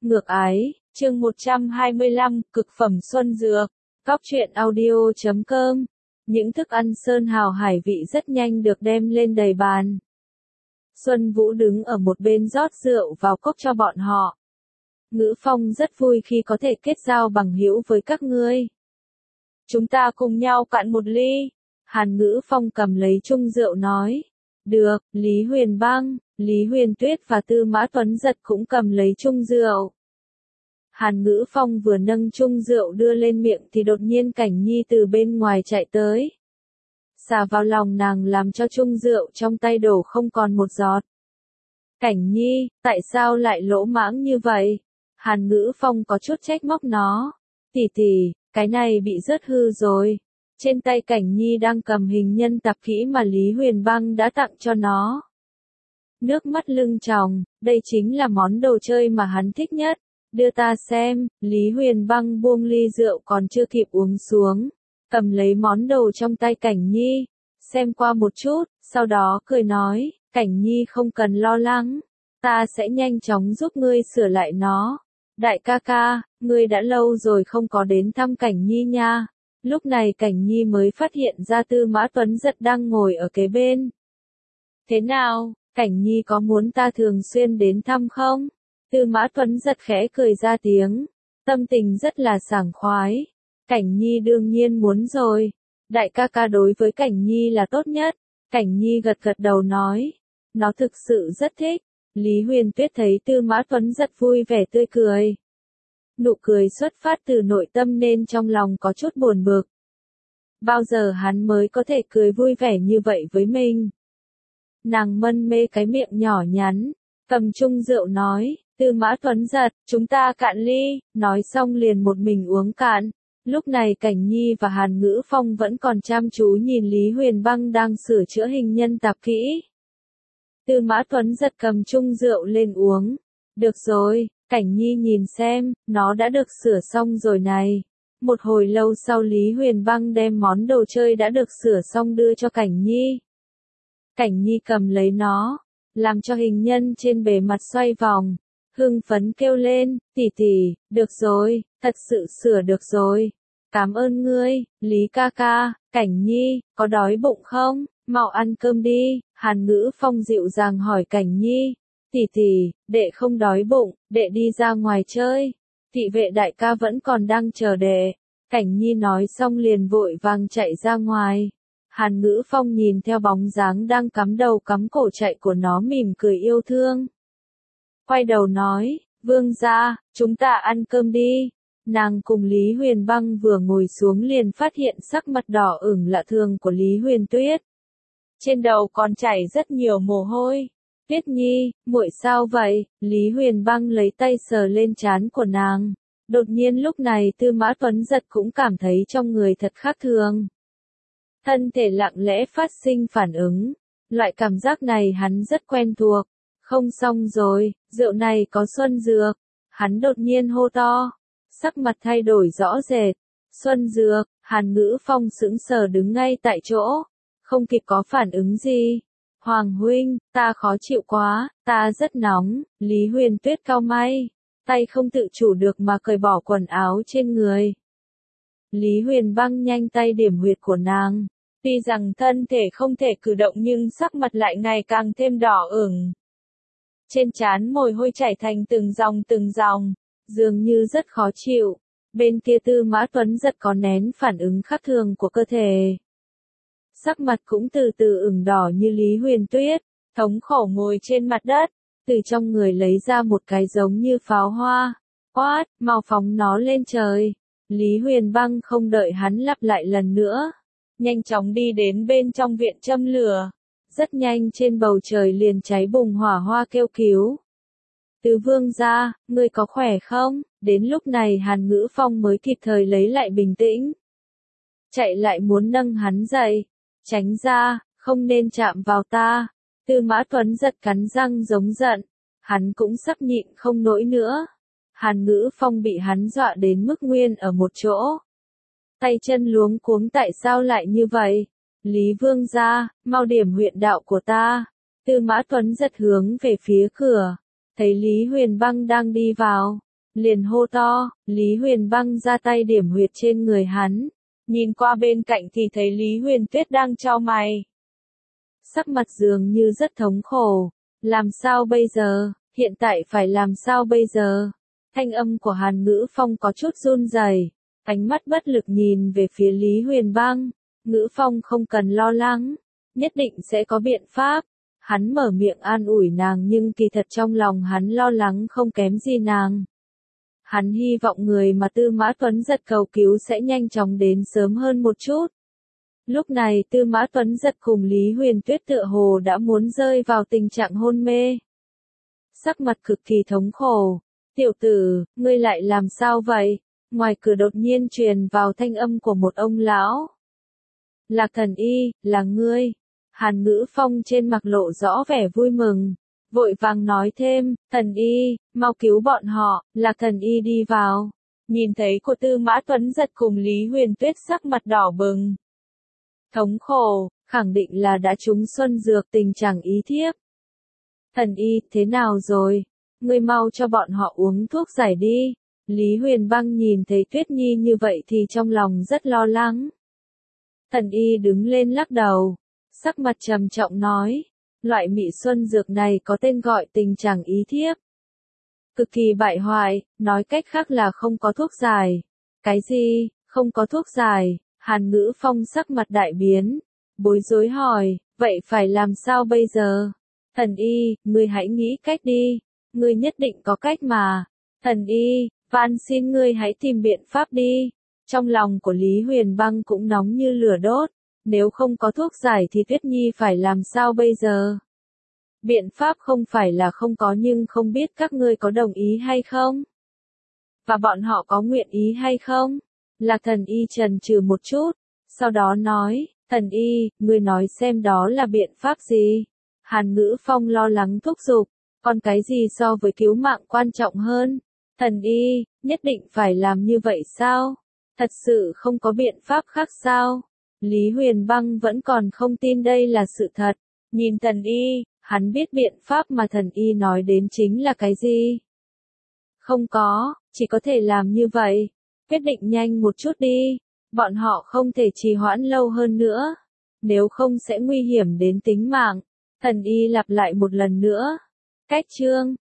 Ngược ái, chương 125, cực phẩm xuân dược. Cóc truyện audio.com. Những thức ăn sơn hào hải vị rất nhanh được đem lên đầy bàn. Xuân Vũ đứng ở một bên rót rượu vào cốc cho bọn họ. Ngữ Phong rất vui khi có thể kết giao bằng hữu với các ngươi. Chúng ta cùng nhau cạn một ly. Hàn Ngữ Phong cầm lấy chung rượu nói. Được, Lý Huyền Băng, Lý Huyền Tuyết và Tư Mã Tuấn Giật cũng cầm lấy chung rượu. Hàn Ngữ Phong vừa nâng chung rượu đưa lên miệng thì đột nhiên Cảnh Nhi từ bên ngoài chạy tới. Xả vào lòng nàng làm cho chung rượu trong tay đổ không còn một giọt. Cảnh Nhi, tại sao lại lỗ mãng như vậy? Hàn Ngữ Phong có chút trách móc nó. Tỷ tỷ, cái này bị rớt hư rồi. Trên tay Cảnh Nhi đang cầm hình nhân tạp kỹ mà Lý Huyền Băng đã tặng cho nó. Nước mắt lưng tròng, đây chính là món đồ chơi mà hắn thích nhất. Đưa ta xem, Lý Huyền Băng buông ly rượu còn chưa kịp uống xuống. Cầm lấy món đồ trong tay Cảnh Nhi, xem qua một chút, sau đó cười nói, Cảnh Nhi không cần lo lắng. Ta sẽ nhanh chóng giúp ngươi sửa lại nó. Đại ca ca, ngươi đã lâu rồi không có đến thăm Cảnh Nhi nha. Lúc này Cảnh Nhi mới phát hiện ra Tư Mã Tuấn Giật đang ngồi ở kế bên. Thế nào, Cảnh Nhi có muốn ta thường xuyên đến thăm không? Tư Mã Tuấn Giật khẽ cười ra tiếng, tâm tình rất là sảng khoái. Cảnh Nhi đương nhiên muốn rồi. Đại ca ca đối với Cảnh Nhi là tốt nhất. Cảnh Nhi gật gật đầu nói. Nó thực sự rất thích. Lý Huyền Tuyết thấy Tư Mã Tuấn Giật vui vẻ tươi cười. Nụ cười xuất phát từ nội tâm nên trong lòng có chút buồn bực. Bao giờ hắn mới có thể cười vui vẻ như vậy với mình? Nàng mân mê cái miệng nhỏ nhắn, cầm chung rượu nói, Tư Mã Tuấn Giật, chúng ta cạn ly, nói xong liền một mình uống cạn. Lúc này Cảnh Nhi và Hàn Ngữ Phong vẫn còn chăm chú nhìn Lý Huyền Băng đang sửa chữa hình nhân tạp kỹ. Tư Mã Tuấn Giật cầm chung rượu lên uống. Được rồi, Cảnh Nhi nhìn xem, nó đã được sửa xong rồi này. Một hồi lâu sau Lý Huyền Băng đem món đồ chơi đã được sửa xong đưa cho Cảnh Nhi. Cảnh Nhi cầm lấy nó, làm cho hình nhân trên bề mặt xoay vòng. Hưng phấn kêu lên, tỷ tỷ, được rồi, thật sự sửa được rồi. Cảm ơn ngươi, Lý ca ca. Cảnh Nhi, có đói bụng không? Mau ăn cơm đi. Hàn Ngữ Phong dịu dàng hỏi Cảnh Nhi. Tỷ tỷ, đệ không đói bụng, đệ đi ra ngoài chơi. Thị vệ đại ca vẫn còn đang chờ đệ. Cảnh Nhi nói xong liền vội vàng chạy ra ngoài. Hàn Ngữ Phong nhìn theo bóng dáng đang cắm đầu cắm cổ chạy của nó mỉm cười yêu thương. Quay đầu nói, vương gia, chúng ta ăn cơm đi. Nàng cùng Lý Huyền Băng vừa ngồi xuống liền phát hiện sắc mặt đỏ ửng lạ thường của Lý Huyền Tuyết. Trên đầu còn chảy rất nhiều mồ hôi. Tuyết Nhi, muội sao vậy? Lý Huyền Băng lấy tay sờ lên trán của nàng. Đột nhiên lúc này Tư Mã Tuấn Giật cũng cảm thấy trong người thật khác thường. Thân thể lặng lẽ phát sinh phản ứng. Loại cảm giác này hắn rất quen thuộc. Không xong rồi, rượu này có xuân dược. Hắn đột nhiên hô to. Sắc mặt thay đổi rõ rệt. Xuân dược, Hàn Ngữ Phong sững sờ đứng ngay tại chỗ. Không kịp có phản ứng gì. Hoàng huynh, ta khó chịu quá, ta rất nóng. Lý Huyền Tuyết cau mày. Tay không tự chủ được mà cởi bỏ quần áo trên người. Lý Huyền Băng nhanh tay điểm huyệt của nàng. Tuy rằng thân thể không thể cử động nhưng sắc mặt lại ngày càng thêm đỏ ửng. Trên trán mồ hôi chảy thành từng dòng, dường như rất khó chịu. Bên kia Tư Mã Tuấn Giật có nén phản ứng khác thường của cơ thể. Sắc mặt cũng từ từ ửng đỏ như Lý Huyền Tuyết, thống khổ ngồi trên mặt đất, từ trong người lấy ra một cái giống như pháo hoa. Quát, mau phóng nó lên trời. Lý Huyền Băng không đợi hắn lặp lại lần nữa. Nhanh chóng đi đến bên trong viện châm lửa. Rất nhanh trên bầu trời liền cháy bùng hỏa hoa kêu cứu. Tứ vương gia, ngươi có khỏe không? Đến lúc này Hàn Ngữ Phong mới kịp thời lấy lại bình tĩnh. Chạy lại muốn nâng hắn dậy. Tránh ra, không nên chạm vào ta. Tư Mã Tuấn Giật cắn răng giống giận. Hắn cũng sắp nhịn không nổi nữa. Hàn Ngữ Phong bị hắn dọa đến mức nguyên ở một chỗ. Tay chân luống cuống tại sao lại như vậy? Lý vương gia, mau điểm huyệt đạo của ta. Tư Mã Tuấn Giật hướng về phía cửa. Thấy Lý Huyền Băng đang đi vào. liền hô to, Lý Huyền Băng ra tay điểm huyệt trên người hắn. Nhìn qua bên cạnh thì thấy Lý Huyền Tuyết đang chau mày. Sắc mặt dường như rất thống khổ. Làm sao bây giờ? Hiện tại phải làm sao bây giờ? Thanh âm của Hàn Ngữ Phong có chút run rẩy, ánh mắt bất lực nhìn về phía Lý Huyền Băng. Ngữ Phong không cần lo lắng, nhất định sẽ có biện pháp. Hắn mở miệng an ủi nàng nhưng kỳ thật trong lòng hắn lo lắng không kém gì nàng. Hắn hy vọng người mà Tư Mã Tuấn Giật cầu cứu sẽ nhanh chóng đến sớm hơn một chút. Lúc này Tư Mã Tuấn Giật cùng Lý Huyền Tuyết tựa hồ đã muốn rơi vào tình trạng hôn mê. Sắc mặt cực kỳ thống khổ. Tiểu tử, ngươi lại làm sao vậy? Ngoài cửa đột nhiên truyền vào thanh âm của một ông lão. Lạc Thần Y, là ngươi. Hàn Ngữ Phong trên mặt lộ rõ vẻ vui mừng. Vội vàng nói thêm, Thần Y, mau cứu bọn họ. Lạc Thần Y đi vào. Nhìn thấy của Tư Mã Tuấn Giật cùng Lý Huyền Tuyết sắc mặt đỏ bừng. Thống khổ, khẳng định là đã trúng xuân dược tình trạng ý thiếp. Thần Y, thế nào rồi? Ngươi mau cho bọn họ uống thuốc giải đi. Lý Huyền Băng nhìn thấy Tuyết Nhi như vậy thì trong lòng rất lo lắng. Thần Y đứng lên lắc đầu, sắc mặt trầm trọng nói, loại mị xuân dược này có tên gọi tình trạng ý thiếp. Cực kỳ bại hoại, nói cách khác là không có thuốc giải. Cái gì, không có thuốc giải? Hàn Ngữ Phong sắc mặt đại biến, bối rối hỏi, vậy phải làm sao bây giờ? Thần Y, ngươi hãy nghĩ cách đi, ngươi nhất định có cách mà. Thần Y, van xin ngươi hãy tìm biện pháp đi. Trong lòng của Lý Huyền Băng cũng nóng như lửa đốt, nếu không có thuốc giải thì Tuyết Nhi phải làm sao bây giờ? Biện pháp không phải là không có nhưng không biết các ngươi có đồng ý hay không? Và bọn họ có nguyện ý hay không? Lạc Thần Y chần chừ một chút, sau đó nói, Thần Y, ngươi nói xem đó là biện pháp gì? Hàn Ngữ Phong lo lắng thúc giục, còn cái gì so với cứu mạng quan trọng hơn? Thần Y, nhất định phải làm như vậy sao? Thật sự không có biện pháp khác sao? Lý Huyền Băng vẫn còn không tin đây là sự thật. Nhìn Thần Y, hắn biết biện pháp mà Thần Y nói đến chính là cái gì? Không có, chỉ có thể làm như vậy. Quyết định nhanh một chút đi. Bọn họ không thể trì hoãn lâu hơn nữa. Nếu không sẽ nguy hiểm đến tính mạng. Thần Y lặp lại một lần nữa. Cách chương